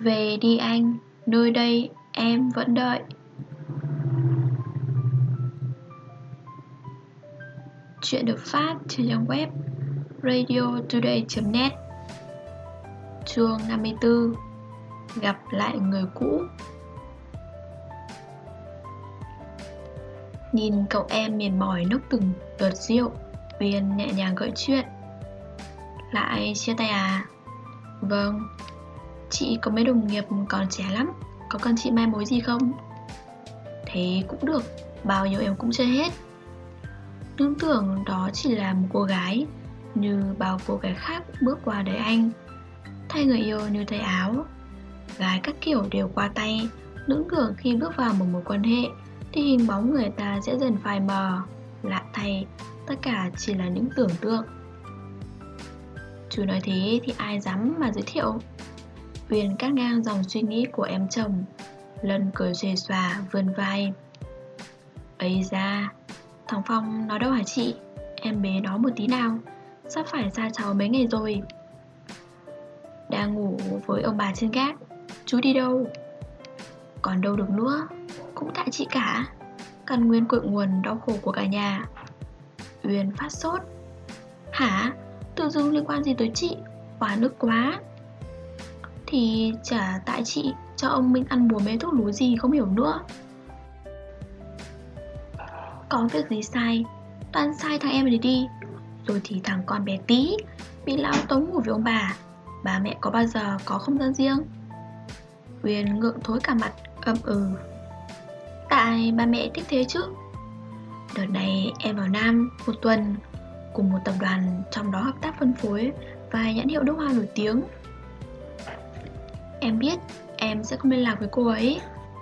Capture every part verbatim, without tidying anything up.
Về đi anh, nơi đây em vẫn đợi. Chuyện được phát trên trang web radio today chấm net. Chương năm mươi tư. Gặp lại người cũ. Nhìn cậu em mệt mỏi nốc từng đợt rượu, Uyên nhẹ nhàng gợi chuyện. Lại chia tay à? Vâng. Chị có mấy đồng nghiệp còn trẻ lắm, có cần chị mai mối gì không? Thế cũng được, bao nhiêu em cũng chơi hết. Nhưng tưởng đó chỉ là một cô gái, như bao cô gái khác bước qua đời anh. Thay người yêu như thay áo. Gái các kiểu đều qua tay, lững tưởng khi bước vào một mối quan hệ thì hình bóng người ta sẽ dần phai mờ. Lạ thay, tất cả chỉ là những tưởng tượng. Chú nói thế thì ai dám mà giới thiệu. Uyên cắt ngang dòng suy nghĩ của em chồng, Lân cười xuề xòa vươn vai. Ấy ra, thằng Phong nó đâu hả chị? Em bế nó một tí nào, sắp phải ra cháu mấy ngày rồi. Đang ngủ với ông bà trên gác. Chú đi đâu? Còn đâu được nữa, cũng tại chị cả. Căn nguyên cội nguồn đau khổ của cả nhà. Uyên phát sốt. Hả? Tự dưng liên quan gì tới chị? Oan ức quá. Thì chả tại chị cho ông Minh ăn bùa mê thuốc lú gì không hiểu nữa. Có việc gì sai, toàn sai thằng em này đi. Rồi thì thằng con bé tí bị lão tống ngủ với ông bà. Bà mẹ có bao giờ có không gian riêng? Uyên ngượng thối cả mặt, ậm ừ. Tại ba mẹ thích thế chứ. Đợt này em vào Nam một tuần, cùng một tập đoàn trong đó hợp tác phân phối vài nhãn hiệu nước hoa nổi tiếng. Em biết em sẽ không liên lạc với cô ấy.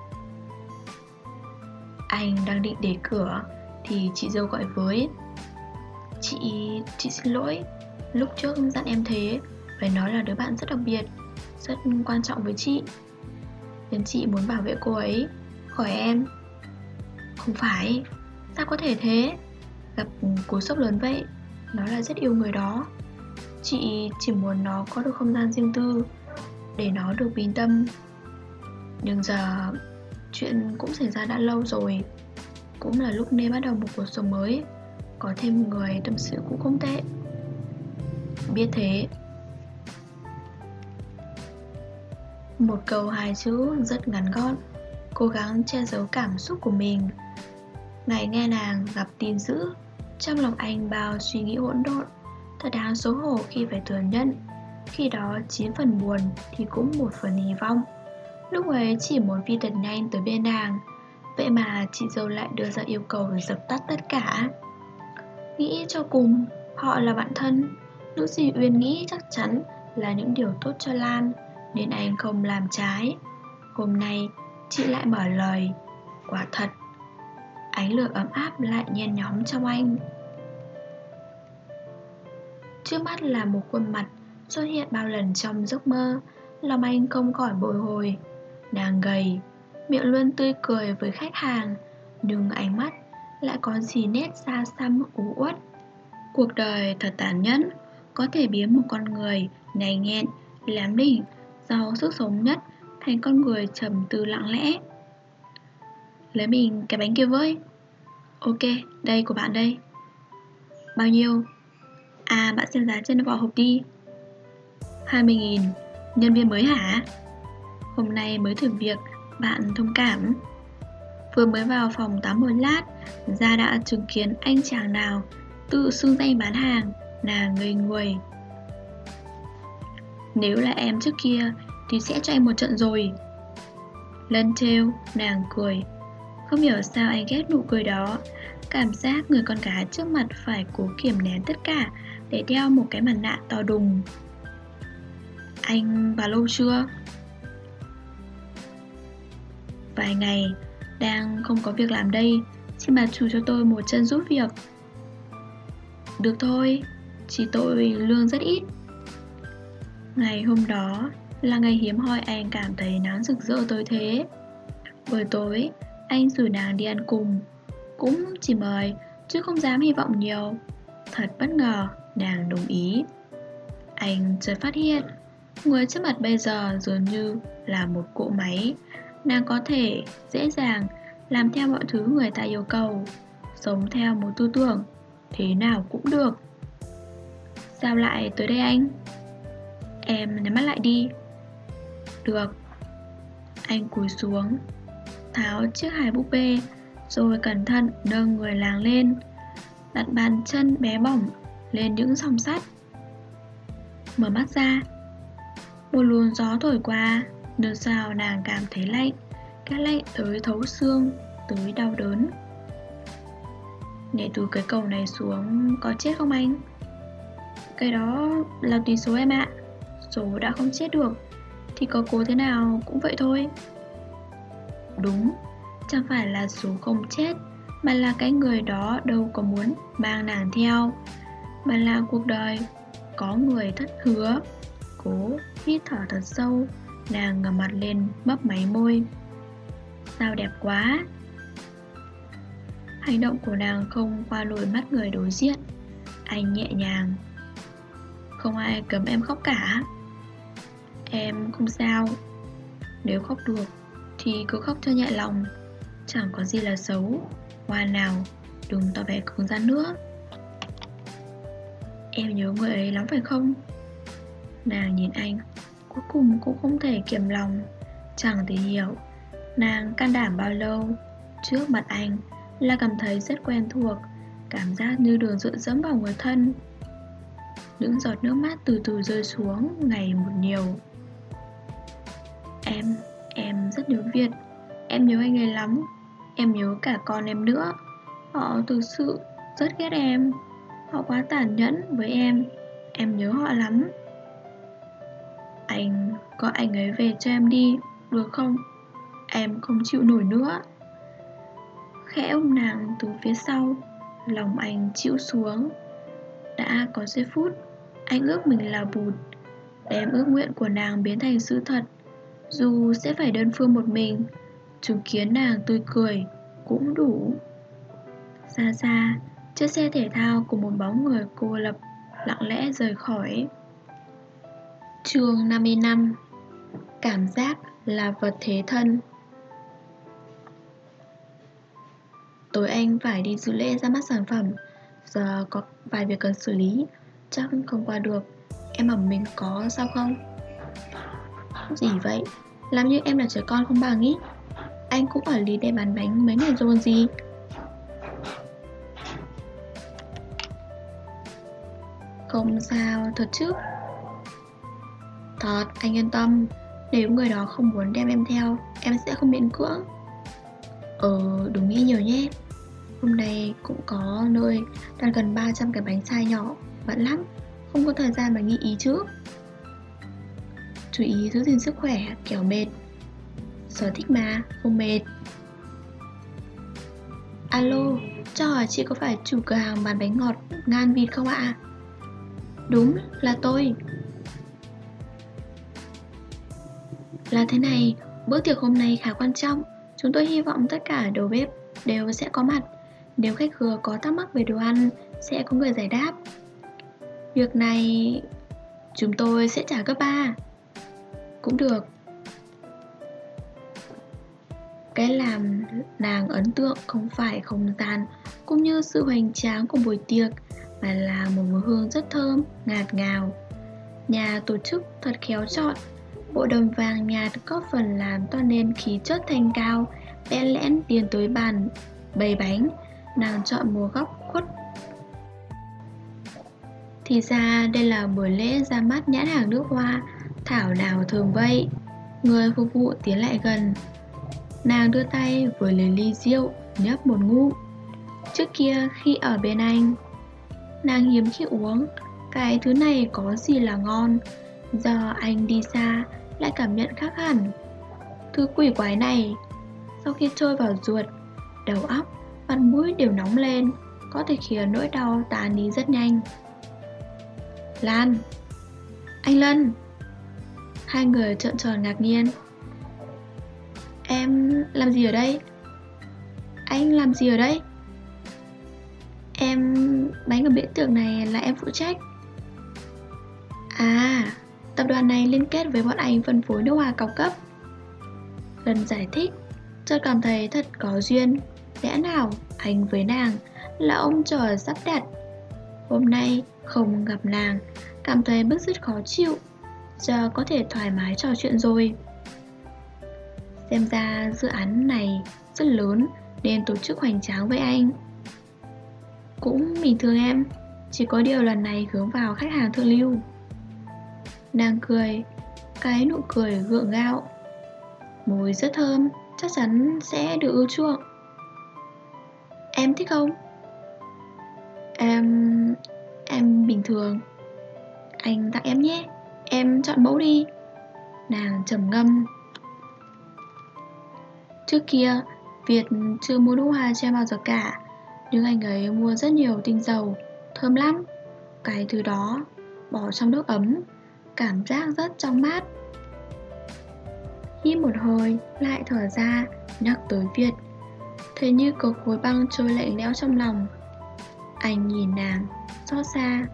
Anh đang định để cửa thì chị dâu gọi với. Chị, chị xin lỗi, lúc trước dặn em thế, phải nói là đứa bạn rất đặc biệt, rất quan trọng với chị, nên chị muốn bảo vệ cô ấy khỏi em. Không phải, sao có thể thế? Gặp cú sốc lớn vậy, nó là rất yêu người đó. Chị chỉ muốn nó có được không gian riêng tư, để nó được bình tâm. Nhưng giờ chuyện cũng xảy ra đã lâu rồi, cũng là lúc nên bắt đầu một cuộc sống mới. Có thêm người tâm sự cũng không tệ. Biết thế. Một câu hai chữ rất ngắn gọn, cố gắng che giấu cảm xúc của mình. Ngày nghe nàng gặp tin dữ, trong lòng anh bao suy nghĩ hỗn độn. Thật đáng xấu hổ khi phải thừa nhận, khi đó chín phần buồn thì cũng một phần hy vọng. Lúc ấy chỉ muốn phi thật nhanh tới bên nàng, vậy mà chị dâu lại đưa ra yêu cầu để dập tắt tất cả. Nghĩ cho cùng, họ là bạn thân. Những gì Uyên nghĩ chắc chắn là những điều tốt cho Lan, nên anh không làm trái. Hôm nay chị lại mở lời. Quả thật, ánh lửa ấm áp lại nhen nhóm trong anh. Trước mắt là một khuôn mặt xuất hiện bao lần trong giấc mơ. Lòng anh không khỏi bồi hồi. Nàng gầy, miệng luôn tươi cười với khách hàng, nhưng ánh mắt lại có gì nét xa xăm u uất. Cuộc đời thật tàn nhẫn, có thể biến một con người nhạy nhẹn, lém đỉnh, giàu sức sống nhất thành con người trầm tư lặng lẽ. Lấy mình cái bánh kia với. Ok, đây của bạn đây. Bao nhiêu? À, bạn xem giá trên vỏ hộp đi. Hai mươi nghìn. Nhân viên mới hả? Hôm nay mới thử việc, bạn thông cảm. Vừa mới vào phòng tắm một lát, ra đã chứng kiến anh chàng nào tự xưng danh bán hàng, nàng ngây người. Nếu là em trước kia thì sẽ cho anh một trận rồi. Lân trêu, nàng cười. Không hiểu sao anh ghét nụ cười đó. Cảm giác người con gái trước mặt phải cố kiềm nén tất cả để đeo một cái mặt nạ to đùng. Anh vào lâu chưa? Vài ngày, đang không có việc làm đây, xin bà chủ cho tôi một chân giúp việc. Được thôi, chỉ tội lương rất ít. Ngày hôm đó là ngày hiếm hoi anh cảm thấy nắng rực rỡ tới thế. Buổi tối, anh rủ nàng đi ăn cùng. Cũng chỉ mời, chứ không dám hy vọng nhiều. Thật bất ngờ, nàng đồng ý. Anh chợt phát hiện Người trước mặt bây giờ dường như là một cỗ máy. Nàng có thể dễ dàng làm theo mọi thứ người ta yêu cầu, sống theo một tư tưởng, thế nào cũng được. Sao lại tới đây anh? Em nhắm mắt lại đi. Được. Anh cúi xuống, tháo chiếc hài búp bê, rồi cẩn thận nâng người nàng lên, đặt bàn chân bé bỏng lên những song sắt. Mở mắt ra. Một luồng gió thổi qua, nơi sao nàng cảm thấy lạnh, cái lạnh tới thấu xương, tới đau đớn. Nhảy từ cái cầu này xuống có chết không anh? Cái đó là tùy số em ạ. Số đã không chết được thì có cố thế nào cũng vậy thôi. Đúng, chẳng phải là số không chết, mà là cái người đó đâu có muốn mang nàng theo, mà là cuộc đời có người thất hứa. Cố hít thở thật sâu, nàng ngẩng mặt lên mấp máy môi. Sao đẹp quá. Hành động của nàng không qua lồi mắt người đối diện. Anh nhẹ nhàng. Không ai cấm em khóc cả. Em không sao. Nếu khóc được thì cứ khóc cho nhẹ lòng. Chẳng có gì là xấu. Ngoan nào, đừng tỏ vẻ cứng rắn nữa. Em nhớ người ấy lắm phải không? Nàng nhìn anh, cuối cùng cũng không thể kiềm lòng. Chẳng thể hiểu nàng can đảm bao lâu. Trước mặt anh là cảm thấy rất quen thuộc, cảm giác như đường dựa dẫm vào người thân. Những giọt nước mắt từ từ rơi xuống ngày một nhiều. Em, em rất nhớ Việt. Em nhớ anh ấy lắm. Em nhớ cả con em nữa. Họ thực sự rất ghét em. Họ quá tàn nhẫn với em. Em nhớ họ lắm. Anh gọi anh ấy về cho em đi, được không? Em không chịu nổi nữa. Khẽ ôm nàng từ phía sau, lòng anh chịu xuống. Đã có giây phút anh ước mình là bụt, đem ước nguyện của nàng biến thành sự thật. Dù sẽ phải đơn phương một mình, chứng kiến nàng tươi cười cũng đủ. Xa xa, chiếc xe thể thao của một bóng người cô lập lặng lẽ rời khỏi. Chương năm mươi lăm. Cảm giác là vật thế thân. Tối anh phải đi dự lễ ra mắt sản phẩm. Giờ có vài việc cần xử lý, chắc không qua được. Em ở mình có sao không? Gì vậy? Làm như em là trẻ con không bằng ý. Anh cũng ở lý để bán bánh mấy ngày rồi còn gì. Không sao, thật chứ? Thật, anh yên tâm. Nếu người đó không muốn đem em theo, em sẽ không miễn cưỡng. Ờ, đừng nghĩ nhiều nhé. Hôm nay cũng có nơi đặt gần ba trăm cái bánh size nhỏ, bận lắm, không có thời gian mà nghĩ ý chứ. Chú ý giữ gìn sức khỏe, kẻo mệt. Sở thích mà, không mệt. Alo, cho hỏi chị có phải chủ cửa hàng bán bánh ngọt Ngan Vịt không ạ? Đúng, là tôi. Là thế này, bữa tiệc hôm nay khá quan trọng. Chúng tôi hy vọng tất cả đầu bếp đều sẽ có mặt. Nếu khách khứa có thắc mắc về đồ ăn, sẽ có người giải đáp. Việc này chúng tôi sẽ trả gấp ba. Cũng được. Cái làm nàng ấn tượng không phải không gian cũng như sự hoành tráng của buổi tiệc, mà là một mùi hương rất thơm, ngạt ngào. Nhà tổ chức thật khéo chọn. Bộ đầm vàng nhạt có phần làm toan lên khí chất thanh cao, bẽn lẽn tiến tới bàn bày bánh. Nàng chọn một góc khuất. Thì ra đây là buổi lễ ra mắt nhãn hàng nước hoa. Thảo nào thường vậy. Người phục vụ tiến lại gần. Nàng đưa tay với lấy ly rượu, nhấp một ngụm. Trước kia khi ở bên anh, nàng hiếm khi uống. Cái thứ này có gì là ngon. Giờ anh đi xa lại cảm nhận khác hẳn. Thứ quỷ quái này, sau khi trôi vào ruột, đầu óc, mặt mũi đều nóng lên, có thể khiến nỗi đau tàn đi rất nhanh. Lan, anh Lân. Hai người trợn tròn ngạc nhiên. Em làm gì ở đây? Anh làm gì ở đây? Em, bánh ở bữa tiệc này là em phụ trách. À, Tập đoàn này liên kết với bọn anh phân phối nước hoa cao cấp. Lần giải thích, chợt cảm thấy thật có duyên. Lẽ nào anh với nàng là ông trời sắp đặt. Hôm nay không gặp nàng, cảm thấy bứt rứt khó chịu. Giờ có thể thoải mái trò chuyện rồi. Xem ra dự án này rất lớn nên tổ chức hoành tráng với anh. Cũng bình thường em, chỉ có điều lần này hướng vào khách hàng thượng lưu. Nàng cười, cái nụ cười gượng gạo. Mùi rất thơm, chắc chắn sẽ được ưa chuộng. Em thích không? Em... em bình thường. Anh tặng em nhé, em chọn mẫu đi. Nàng trầm ngâm. Trước kia, Việt chưa mua nước hoa cho em bao giờ cả. Nhưng anh ấy mua rất nhiều tinh dầu, thơm lắm. Cái thứ đó, bỏ trong nước ấm, cảm giác rất trong mát. Hít một hơi, lại thở ra, nhắc tới Việt. Thấy như có khối băng trôi lạnh lẽo trong lòng. Anh nhìn nàng, xót xa.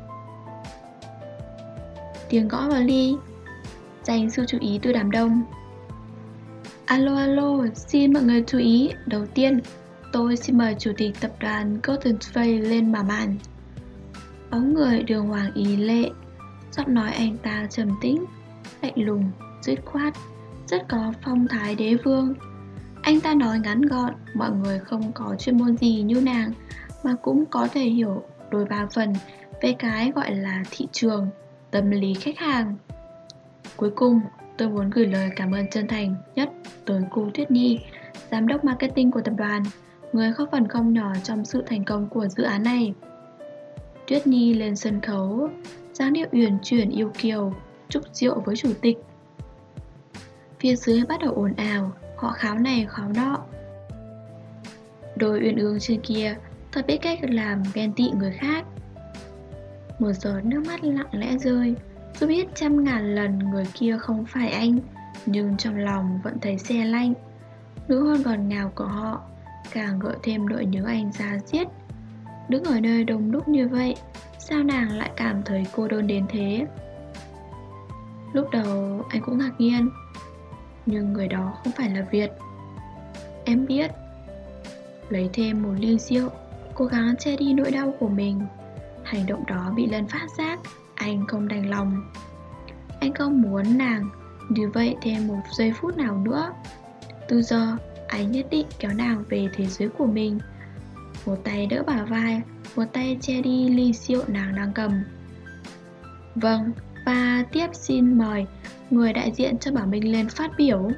Tiếng gõ vào ly, dành sự chú ý từ đám đông. Alo alo, xin mọi người chú ý. Đầu tiên, tôi xin mời chủ tịch tập đoàn Golden Spray lên mở màn. Bóng người đường hoàng ý lệ, giọng nói anh ta trầm tĩnh, lạnh lùng, dứt khoát, rất có phong thái đế vương. Anh ta nói ngắn gọn, mọi người không có chuyên môn gì như nàng mà cũng có thể hiểu đôi ba phần về cái gọi là thị trường, tâm lý khách hàng. Cuối cùng, tôi muốn gửi lời cảm ơn chân thành nhất tới cô Tuyết Nhi, giám đốc marketing của tập đoàn, người góp phần không nhỏ trong sự thành công của dự án này. Tuyết Nhi lên sân khấu, dáng điệu uyển chuyển yêu kiều, chúc rượu với chủ tịch. Phía dưới bắt đầu ồn ào, họ kháo này kháo nọ. Đôi uyên ương trên kia thật biết cách làm ghen tị người khác. Một giọt nước mắt lặng lẽ rơi. Dù biết trăm ngàn lần người kia không phải anh, nhưng trong lòng vẫn thấy xe lạnh. Nụ hôn ngọt ngào của họ càng gợi thêm nỗi nhớ anh ra diết. Đứng ở nơi đông đúc như vậy, sao nàng lại cảm thấy cô đơn đến thế? Lúc đầu anh cũng ngạc nhiên, nhưng người đó không phải là Việt. Em biết. Lấy thêm một ly rượu, cố gắng che đi nỗi đau của mình. Hành động đó bị Lân phát giác, anh không đành lòng. Anh không muốn nàng như vậy thêm một giây phút nào nữa. Từ giờ, anh nhất định kéo nàng về thế giới của mình. Một tay đỡ bả vai, một tay che đi ly rượu nàng đang cầm. Vâng, và tiếp xin mời người đại diện cho Bảo Minh lên phát biểu.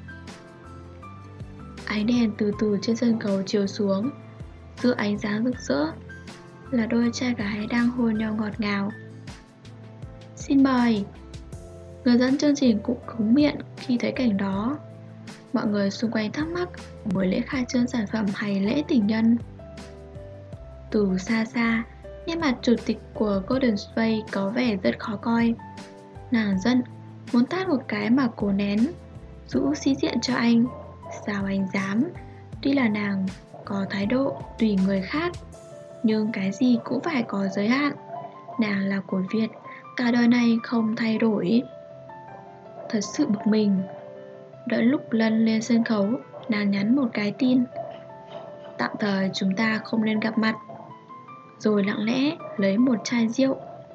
Ánh đèn từ từ trên sân khấu chiếu xuống. Giữa ánh sáng rực rỡ là đôi trai gái đang hôn nhau ngọt ngào. Xin mời. Người dẫn chương trình cũng cứng miệng khi thấy cảnh đó. Mọi người xung quanh thắc mắc buổi lễ khai trương sản phẩm hay lễ tình nhân. Từ xa xa, nét mặt chủ tịch của Golden Spray có vẻ rất khó coi. Nàng giận, muốn tát một cái mà cố nén, giữ sĩ diện cho anh. Sao anh dám? Tuy là nàng có thái độ tùy người khác, nhưng cái gì cũng phải có giới hạn. Nàng là của Việt, cả đời này không thay đổi. Thật sự bực mình. Đợi lúc Lân lên sân khấu, nàng nhắn một cái tin: tạm thời chúng ta không nên gặp mặt. Rồi lặng lẽ lấy một chai rượu.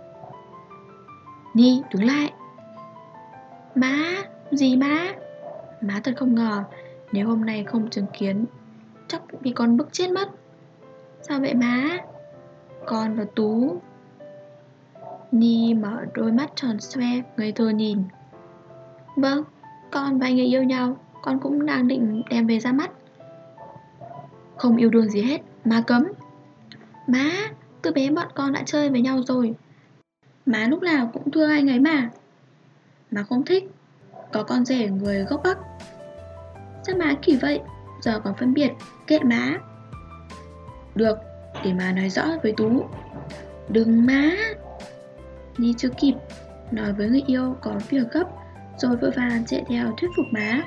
Nhi đứng lại. Má, gì má? Má thật không ngờ, nếu hôm nay không chứng kiến chắc bị con bức chết mất. Sao vậy má? Con và Tú. Nhi mở đôi mắt tròn xoe, ngây thơ nhìn. Vâng, con và anh ấy yêu nhau, con cũng đang định đem về ra mắt. Không yêu đương gì hết, má cấm. Má, từ bé bọn con đã chơi với nhau rồi. Má lúc nào cũng thương anh ấy mà. Má không thích. Có con rể người gốc Bắc. Sao má kỳ vậy? Giờ còn phân biệt, kệ má. Được, để má nói rõ với Tú. Đừng má. Nhi chưa kịp nói với người yêu có việc gấp, rồi vội vàng chạy theo thuyết phục má.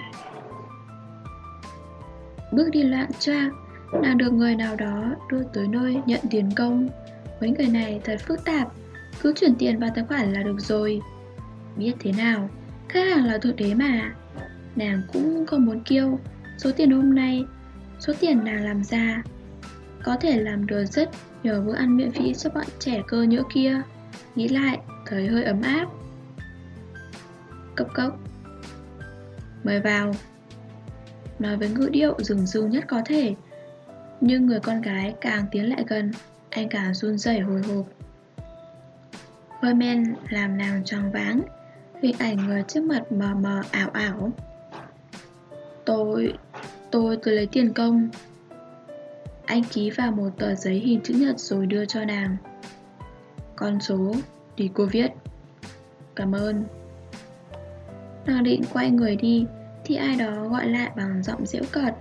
Bước đi loạn choạng, nàng được người nào đó đưa tới nơi nhận tiền công. Mấy người này thật phức tạp, cứ chuyển tiền vào tài khoản là được rồi. Biết thế nào, khách hàng là thượng đế mà. Nàng cũng không muốn kiêu. Số tiền hôm nay, số tiền nàng làm ra, có thể làm được rất nhờ bữa ăn miễn phí cho bọn trẻ cơ nhỡ kia. Nghĩ lại, thấy hơi ấm áp. Cốc cốc. Mời vào. Nói với ngữ điệu dừng dưng nhất có thể. Nhưng người con gái càng tiến lại gần, anh càng run rẩy hồi hộp. Hơi men làm nàng choáng váng. Hình ảnh người trước mặt mờ mờ ảo ảo. Tôi... tôi tôi lấy tiền công. Anh ký vào một tờ giấy hình chữ nhật rồi đưa cho nàng. Con số thì cô viết. Cảm ơn. Nàng định quay người đi thì ai đó gọi lại bằng giọng giễu cợt.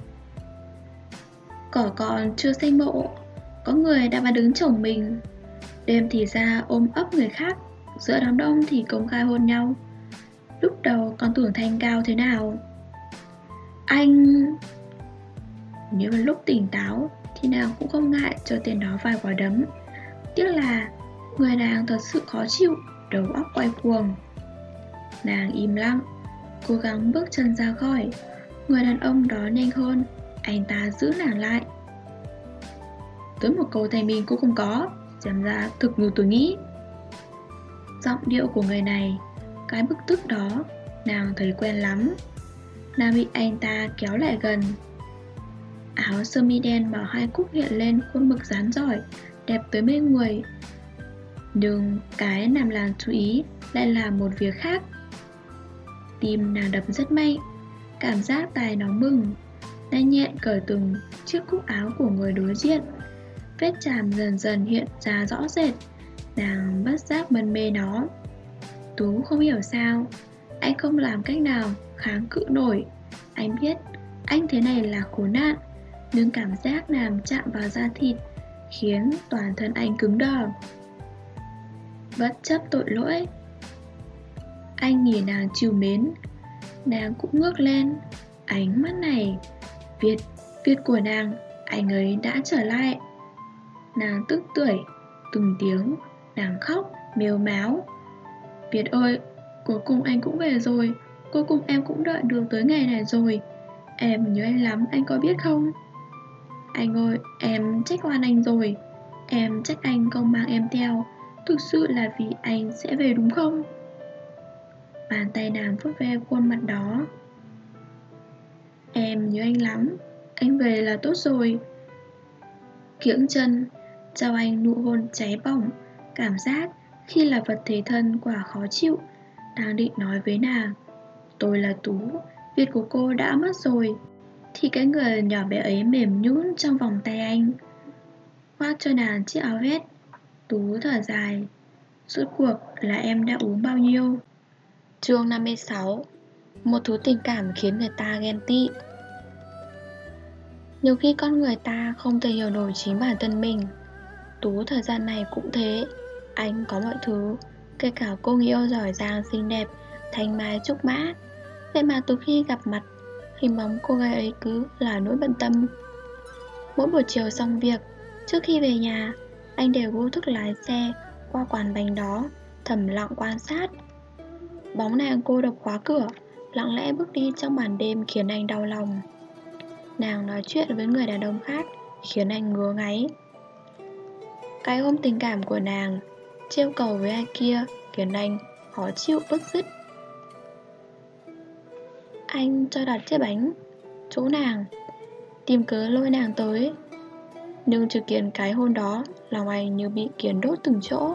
Cỏ còn chưa xây mộ, có người đã bán đứng chồng mình. Đêm thì ra ôm ấp người khác, giữa đám đông thì công khai hôn nhau. Lúc đầu còn tưởng thanh cao thế nào. Anh... Nếu mà lúc tỉnh táo thì nàng cũng không ngại cho tên đó vài quả đấm. Tiếc là người nàng thật sự khó chịu, đầu óc quay cuồng. Nàng im lặng, cố gắng bước chân ra khỏi. Người đàn ông đó nhanh hơn, anh ta giữ nàng lại. Tới một câu thành mình cũng không có, xem ra thực như tôi nghĩ. Giọng điệu của người này, cái bực tức đó, nàng thấy quen lắm. Nàng bị anh ta kéo lại gần. Áo sơ mi đen bảo hai cúc hiện lên khuôn mực rán giỏi, đẹp tới mê người. Nhưng cái làm nàng chú ý lại là một việc khác. Tim nàng đập rất mạnh, cảm giác tai nóng bừng. Nàng nhẹ cởi từng chiếc cúc áo của người đối diện. Vết chàm dần dần hiện ra rõ rệt. Nàng bất giác mân mê nó. Tú không hiểu sao anh không làm cách nào kháng cự nổi. Anh biết anh thế này là khốn nạn, nhưng cảm giác làm chạm vào da thịt khiến toàn thân anh cứng đờ. Bất chấp tội lỗi, anh nhìn nàng trìu mến. Nàng cũng ngước lên. Ánh mắt này, Việt, Việt của nàng, anh ấy đã trở lại. Nàng tức tưởi, từng tiếng, nàng khóc, mếu máo. Việt ơi, cuối cùng anh cũng về rồi. Cuối cùng em cũng đợi được tới ngày này rồi. Em nhớ anh lắm, anh có biết không? Anh ơi, em trách oan anh rồi. Em trách anh không mang em theo. Thực sự là vì anh sẽ về đúng không? Bàn tay nàng vuốt ve khuôn mặt đó. Em nhớ anh lắm. Anh về là tốt rồi. Kiễng chân, trao anh nụ hôn cháy bỏng. Cảm giác khi là vật thế thân quả khó chịu. Đang định nói với nàng, tôi là Tú, Việt của cô đã mất rồi, thì cái người nhỏ bé ấy mềm nhũn trong vòng tay anh, khoác cho nàng chiếc áo vest. Tú thở dài. Rốt cuộc là em đã uống bao nhiêu? Chương năm mươi sáu. Một thứ tình cảm khiến người ta ghen tị. Nhiều khi con người ta không thể hiểu nổi chính bản thân mình. Tú thời gian này cũng thế. Anh có mọi thứ, kể cả cô người yêu giỏi giang xinh đẹp, thanh mai trúc mã. Vậy mà từ khi gặp mặt, hình bóng cô gái ấy cứ là nỗi bận tâm. Mỗi buổi chiều xong việc, trước khi về nhà, anh đều vô thức lái xe qua quán bánh đó, thầm lặng quan sát. Bóng nàng cô độc khóa cửa, lặng lẽ bước đi trong màn đêm khiến anh đau lòng. Nàng nói chuyện với người đàn ông khác khiến anh ngứa ngáy. Cái ôm tình cảm của nàng, trêu cầu với ai kia khiến anh khó chịu bứt rứt. Anh cho đặt chiếc bánh chỗ nàng, tìm cớ lôi nàng tới. Nhưng chứng kiến cái hôn đó, lòng anh như bị kiến đốt từng chỗ.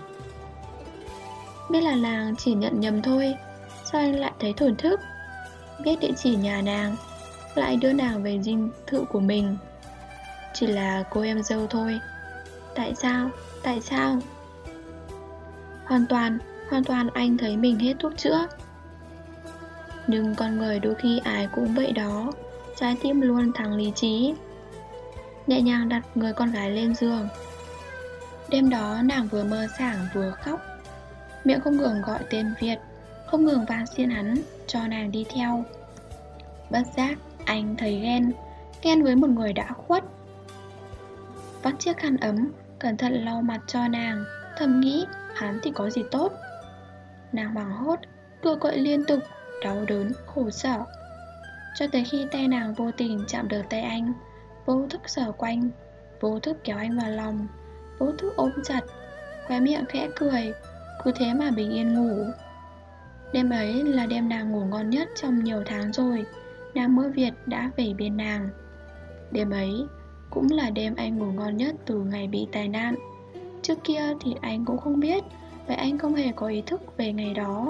Biết là nàng chỉ nhận nhầm thôi, sao anh lại thấy thổn thức? Biết địa chỉ nhà nàng, lại đưa nàng về dinh thự của mình. Chỉ là cô em dâu thôi. Tại sao? Tại sao? Hoàn toàn, hoàn toàn anh thấy mình hết thuốc chữa. Nhưng con người đôi khi ai cũng vậy đó, trái tim luôn thắng lý trí. Nhẹ nhàng đặt người con gái lên giường. Đêm đó nàng vừa mơ sảng vừa khóc, miệng không ngừng gọi tên Việt, không ngừng van xin hắn cho nàng đi theo. Bất giác anh thấy ghen, ghen với một người đã khuất. Vắt chiếc khăn ấm, cẩn thận lau mặt cho nàng, thầm nghĩ hắn thì có gì tốt. Nàng hoảng hốt, cựa quậy liên tục, đau đớn, khổ sở. Cho tới khi tay nàng vô tình chạm được tay anh, vô thức sờ quanh, vô thức kéo anh vào lòng, vô thức ôm chặt, khóe miệng khẽ cười. Cứ thế mà bình yên ngủ. Đêm ấy là đêm nàng ngủ ngon nhất trong nhiều tháng rồi. Nàng mơ Việt đã về bên nàng. Đêm ấy cũng là đêm anh ngủ ngon nhất từ ngày bị tai nạn. Trước kia thì anh cũng không biết, vậy anh không hề có ý thức về ngày đó.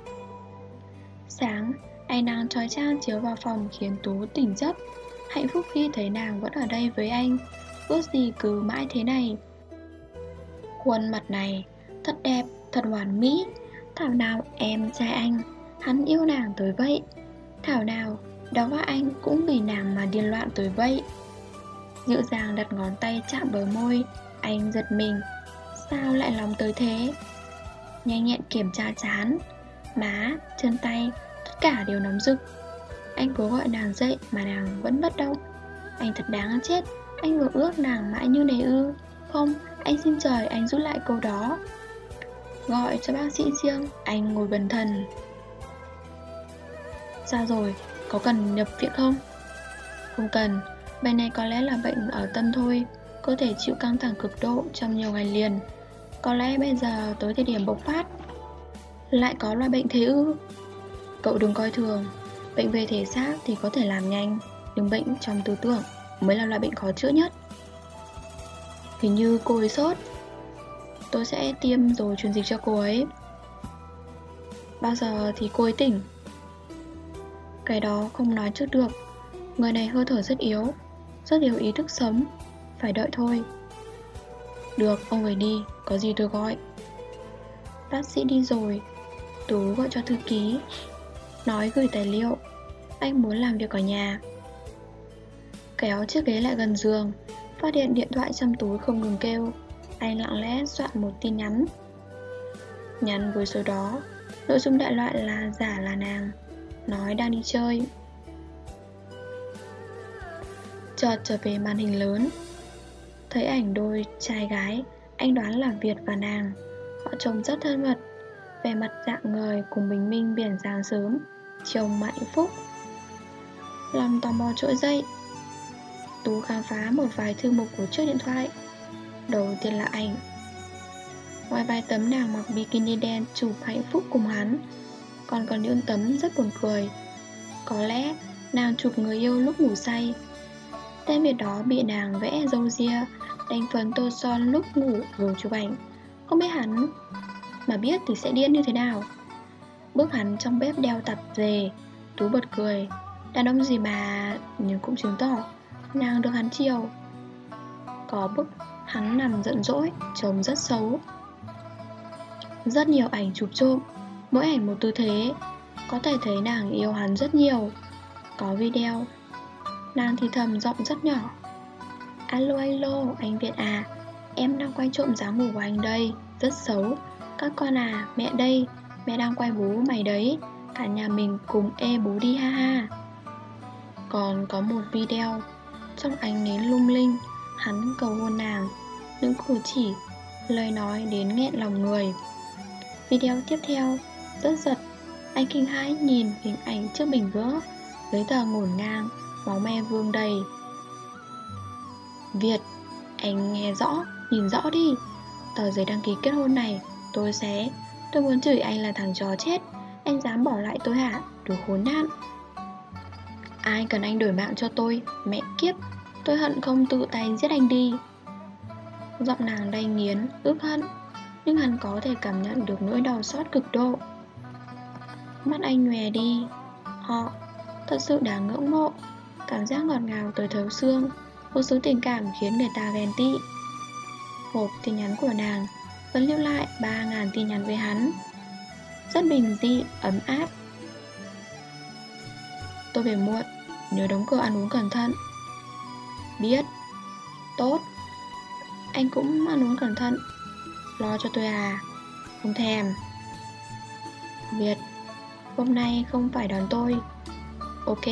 Sáng, ánh nắng chói chang chiếu vào phòng khiến Tú tỉnh giấc. Hạnh phúc khi thấy nàng vẫn ở đây với anh. Ước gì cứ mãi thế này. Khuôn mặt này thật đẹp, thật hoàn mỹ. Thảo nào em trai anh, hắn yêu nàng tới vậy. Thảo nào đó là anh cũng vì nàng mà điên loạn tới vậy. Dịu dàng đặt ngón tay chạm bờ môi. Anh giật mình, sao lại lòng tới thế. Nhanh nhẹn kiểm tra trán, má, chân tay, tất cả đều nóng rực. Anh cố gọi nàng dậy mà nàng vẫn bất động. Anh thật đáng chết. Anh vừa ước nàng mãi như này ư? Không, anh xin trời anh rút lại câu đó. Gọi cho bác sĩ riêng. Anh ngồi bần thần. Sao rồi, có cần nhập viện không? Không cần, bệnh này có lẽ là bệnh ở tâm thôi. Cơ thể chịu căng thẳng cực độ trong nhiều ngày liền. Có lẽ bây giờ tới thời điểm bộc phát. Lại có loại bệnh thế ư? Cậu đừng coi thường. Bệnh về thể xác thì có thể làm nhanh, nhưng bệnh trong tư tưởng mới là loại bệnh khó chữa nhất. Hình như cô ấy sốt. Tôi sẽ tiêm rồi truyền dịch cho cô ấy. Bao giờ thì cô ấy tỉnh? Cái đó không nói trước được. Người này hơi thở rất yếu, rất yếu ý thức sống. Phải đợi thôi. Được, ông về đi, có gì tôi gọi. Bác sĩ đi rồi. Tú gọi cho thư ký, nói gửi tài liệu. Anh muốn làm việc ở nhà. Kéo chiếc ghế lại gần giường, phát hiện điện thoại trong túi không ngừng kêu. Anh lặng lẽ soạn một tin nhắn. Nhắn với số đó, nội dung đại loại là giả là nàng, nói đang đi chơi. Chợt trở về màn hình lớn, thấy ảnh đôi trai gái. Anh đoán là Việt và nàng. Họ trông rất thân mật, vẻ mặt rạng ngời cùng bình minh biển sáng sớm, trông hạnh phúc. Lòng tò mò trỗi dậy. Tú khám phá một vài thư mục của chiếc điện thoại. Đầu tiên là ảnh. Ngoài vài tấm nàng mặc bikini đen chụp hạnh phúc cùng hắn, còn có những tấm rất buồn cười. Có lẽ nàng chụp người yêu lúc ngủ say. Tên Việt đó bị nàng vẽ râu ria, đánh phấn tô son lúc ngủ rồi chụp ảnh. Không biết hắn, mà biết thì sẽ điên như thế nào. Bước hắn trong bếp đeo tập về. Tú bật cười. Đàn ông gì mà. Nhưng cũng chứng tỏ nàng được hắn chiều. Có bức hắn nằm giận dỗi, trông rất xấu. Rất nhiều ảnh chụp trộm, mỗi ảnh một tư thế. Có thể thấy nàng yêu hắn rất nhiều. Có video, nàng thì thầm giọng rất nhỏ. Alo alo, anh Việt à, em đang quay trộm dáng ngủ của anh đây. Rất xấu. Các con à, mẹ đây, mẹ đang quay bố mày đấy. Cả nhà mình cùng ê bố đi ha ha. Còn có một video, trong ánh nến lung linh, hắn cầu hôn nàng. Những cử chỉ, lời nói đến nghẹn lòng người. Video tiếp theo, rất giật. Anh kinh hãi nhìn hình ảnh trước bình vỡ, giấy tờ ngổn ngang, máu me vương đầy. Việt, anh nghe rõ, nhìn rõ đi. Tờ giấy đăng ký kết hôn này, tôi xé. Tôi muốn chửi anh là thằng chó chết. Anh dám bỏ lại tôi hả? Đồ khốn nạn. Ai cần anh đổi mạng cho tôi? Mẹ kiếp, tôi hận không tự tay giết anh đi. Giọng nàng đầy nghiến, ức hận, nhưng hắn có thể cảm nhận được nỗi đau xót cực độ. Mắt anh nhòe đi. Họ thật sự đáng ngưỡng mộ. Cảm giác ngọt ngào tới thấu xương. Một số tình cảm khiến người ta ghen tị. Hộp tin nhắn của nàng vẫn lưu lại ba ngàn tin nhắn với hắn. Rất bình dị, ấm áp. Tôi về muộn, nhớ đóng cửa ăn uống cẩn thận. Biết. Tốt. Anh cũng ăn uống cẩn thận. Lo cho tôi à? Không thèm. Việt, hôm nay không phải đón tôi. Ok.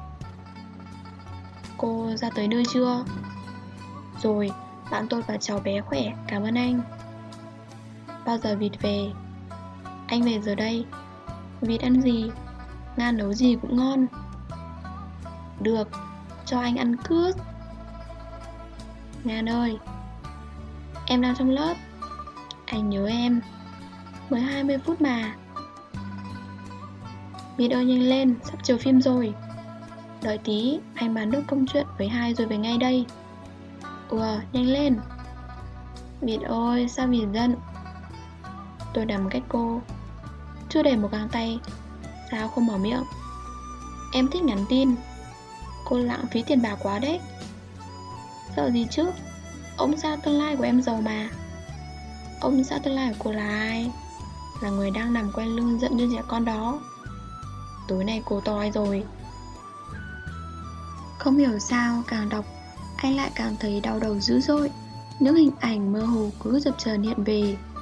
Cô ra tới nơi chưa? Rồi, bạn tôi và cháu bé khỏe, cảm ơn anh. Bao giờ Việt về? Anh về giờ đây. Vịt ăn gì? Nga nấu gì cũng ngon. Được, cho anh ăn cướp. Ngan ơi, em đang trong lớp. Anh nhớ em. Mới hai mươi phút mà. Vịt ơi nhanh lên, sắp chiếu phim rồi. Đợi tí, anh bán nốt công chuyện với hai rồi về ngay đây. Ủa, nhanh lên. Vịt ơi, sao Vịt giận? Tôi nằm cách cô, chưa đầy một găng tay. Sao không mở miệng? Em thích nhắn tin. Cô lãng phí tiền bạc quá đấy. Sợ gì chứ? Ông xã tương lai của em giàu mà. Ông xã tương lai của cô là ai? Là người đang nằm quay lưng giận như trẻ con đó. Tối nay cô toi rồi. Không hiểu sao càng đọc anh lại càng thấy đau đầu dữ dội. Những hình ảnh mơ hồ cứ dập dờn hiện về.